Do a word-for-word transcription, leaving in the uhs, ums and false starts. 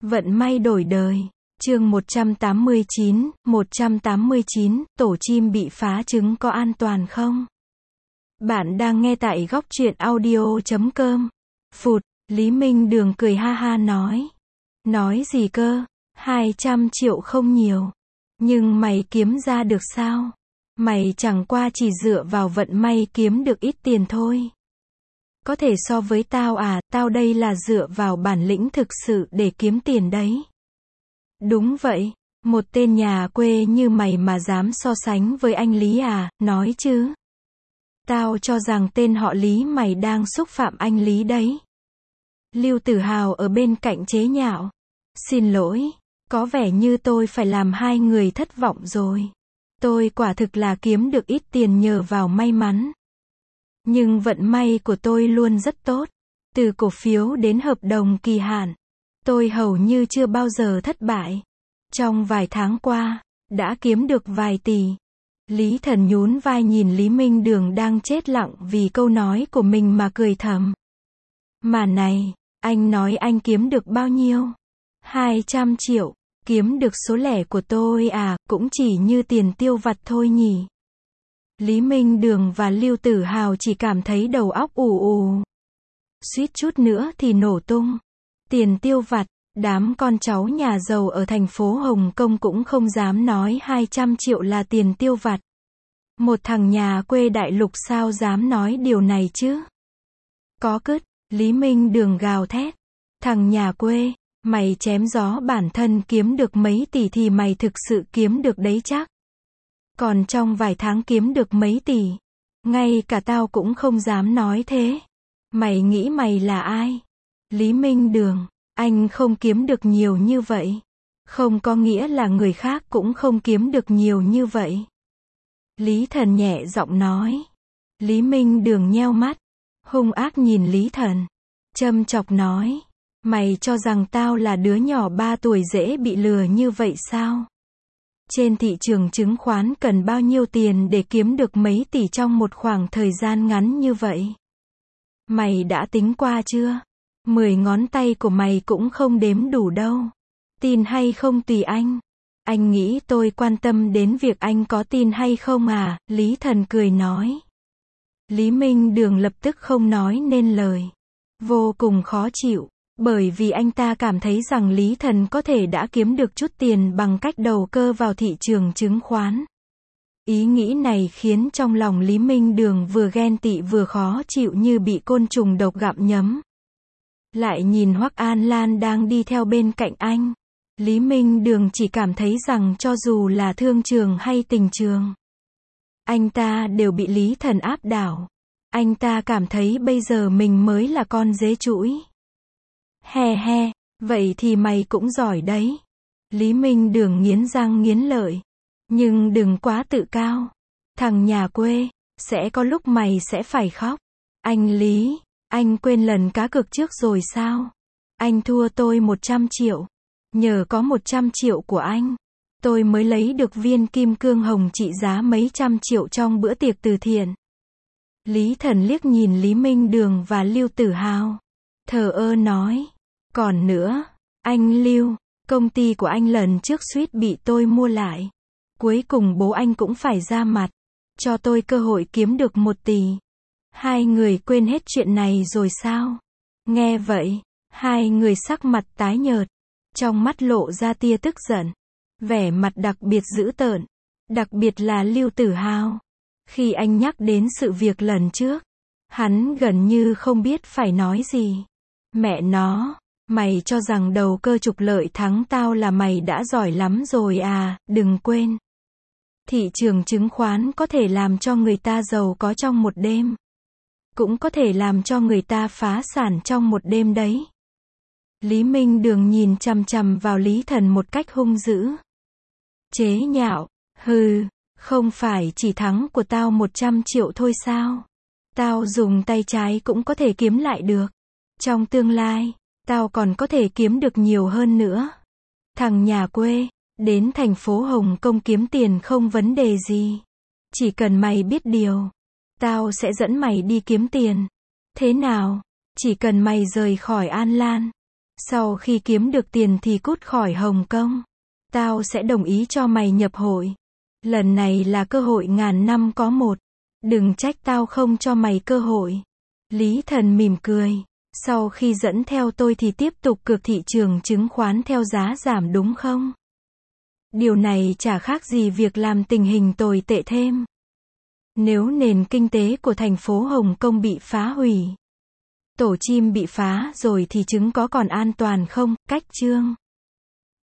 Vận may đổi đời. Chương một trăm tám mươi chín, một trăm tám mươi chín, tổ chim bị phá trứng có an toàn không? Bạn đang nghe tại góc truyện audio chấm com. Phụt, Lý Minh Đường cười ha ha nói. Nói gì cơ? hai trăm triệu không nhiều. Nhưng mày kiếm ra được sao? Mày chẳng qua chỉ dựa vào vận may kiếm được ít tiền thôi. Có thể so với tao à, tao đây là dựa vào bản lĩnh thực sự để kiếm tiền đấy. Đúng vậy, một tên nhà quê như mày mà dám so sánh với anh Lý à, nói chứ. Tao cho rằng tên họ Lý mày đang xúc phạm anh Lý đấy. Lưu Tử Hào ở bên cạnh chế nhạo. Xin lỗi, có vẻ như tôi phải làm hai người thất vọng rồi. Tôi quả thực là kiếm được ít tiền nhờ vào may mắn. Nhưng vận may của tôi luôn rất tốt. Từ cổ phiếu đến hợp đồng kỳ hạn, tôi hầu như chưa bao giờ thất bại. Trong vài tháng qua, đã kiếm được vài tỷ. Lý Thần nhún vai nhìn Lý Minh Đường đang chết lặng vì câu nói của mình mà cười thầm. Mà này, anh nói anh kiếm được bao nhiêu? hai trăm triệu, kiếm được số lẻ của tôi à, cũng chỉ như tiền tiêu vặt thôi nhỉ. Lý Minh Đường và Lưu Tử Hào chỉ cảm thấy đầu óc ù ù. Suýt chút nữa thì nổ tung. Tiền tiêu vặt, đám con cháu nhà giàu ở thành phố Hồng Kông cũng không dám nói hai trăm triệu là tiền tiêu vặt. Một thằng nhà quê đại lục sao dám nói điều này chứ? Có cứt, Lý Minh Đường gào thét. Thằng nhà quê, mày chém gió bản thân kiếm được mấy tỷ thì mày thực sự kiếm được đấy chắc. Còn trong vài tháng kiếm được mấy tỷ, ngay cả tao cũng không dám nói thế. Mày nghĩ mày là ai? Lý Minh Đường, anh không kiếm được nhiều như vậy. Không có nghĩa là người khác cũng không kiếm được nhiều như vậy. Lý Thần nhẹ giọng nói. Lý Minh Đường nheo mắt, hung ác nhìn Lý Thần. Châm chọc nói. Mày cho rằng tao là đứa nhỏ ba tuổi dễ bị lừa như vậy sao? Trên thị trường chứng khoán cần bao nhiêu tiền để kiếm được mấy tỷ trong một khoảng thời gian ngắn như vậy? Mày đã tính qua chưa? Mười ngón tay của mày cũng không đếm đủ đâu. Tin hay không tùy anh. Anh nghĩ tôi quan tâm đến việc anh có tin hay không à? Lý Thần cười nói. Lý Minh Đường lập tức không nói nên lời. Vô cùng khó chịu. Bởi vì anh ta cảm thấy rằng Lý Thần có thể đã kiếm được chút tiền bằng cách đầu cơ vào thị trường chứng khoán. Ý nghĩ này khiến trong lòng Lý Minh Đường vừa ghen tị vừa khó chịu như bị côn trùng độc gặm nhấm. Lại nhìn Hoắc An Lan đang đi theo bên cạnh anh. Lý Minh Đường chỉ cảm thấy rằng cho dù là thương trường hay tình trường, anh ta đều bị Lý Thần áp đảo. Anh ta cảm thấy bây giờ mình mới là con dế chũi. He he, vậy thì mày cũng giỏi đấy. Lý Minh Đường nghiến răng nghiến lợi. Nhưng đừng quá tự cao. Thằng nhà quê, sẽ có lúc mày sẽ phải khóc. Anh Lý, anh quên lần cá cược trước rồi sao? Anh thua tôi một trăm triệu. Nhờ có một trăm triệu của anh, tôi mới lấy được viên kim cương hồng trị giá mấy trăm triệu trong bữa tiệc từ thiện. Lý Thần liếc nhìn Lý Minh Đường và Lưu Tử Hào. Thờ ơ nói. Còn nữa, anh Lưu, công ty của anh lần trước suýt bị tôi mua lại. Cuối cùng bố anh cũng phải ra mặt, cho tôi cơ hội kiếm được một tỷ. Hai người quên hết chuyện này rồi sao? Nghe vậy, hai người sắc mặt tái nhợt, trong mắt lộ ra tia tức giận, vẻ mặt đặc biệt dữ tợn, đặc biệt là Lưu Tử Hào. Khi anh nhắc đến sự việc lần trước, hắn gần như không biết phải nói gì. Mẹ nó, mày cho rằng đầu cơ trục lợi thắng tao là mày đã giỏi lắm rồi à, đừng quên. Thị trường chứng khoán có thể làm cho người ta giàu có trong một đêm. Cũng có thể làm cho người ta phá sản trong một đêm đấy. Lý Minh Đường nhìn chằm chằm vào Lý Thần một cách hung dữ. Chế nhạo, hừ, không phải chỉ thắng của tao một trăm triệu thôi sao? Tao dùng tay trái cũng có thể kiếm lại được. Trong tương lai, tao còn có thể kiếm được nhiều hơn nữa. Thằng nhà quê, đến thành phố Hồng Kông kiếm tiền không vấn đề gì. Chỉ cần mày biết điều, tao sẽ dẫn mày đi kiếm tiền. Thế nào? Chỉ cần mày rời khỏi An Lan, Sau khi kiếm được tiền thì cút khỏi Hồng Kông. Tao sẽ đồng ý cho mày nhập hội. Lần này là cơ hội ngàn năm có một. Đừng trách tao không cho mày cơ hội. Lý Thần mỉm cười. Sau khi dẫn theo tôi thì tiếp tục cược thị trường chứng khoán theo giá giảm đúng không? Điều này chả khác gì việc làm tình hình tồi tệ thêm. Nếu nền kinh tế của thành phố Hồng Kông bị phá hủy, tổ chim bị phá rồi thì trứng có còn an toàn không? Cách chương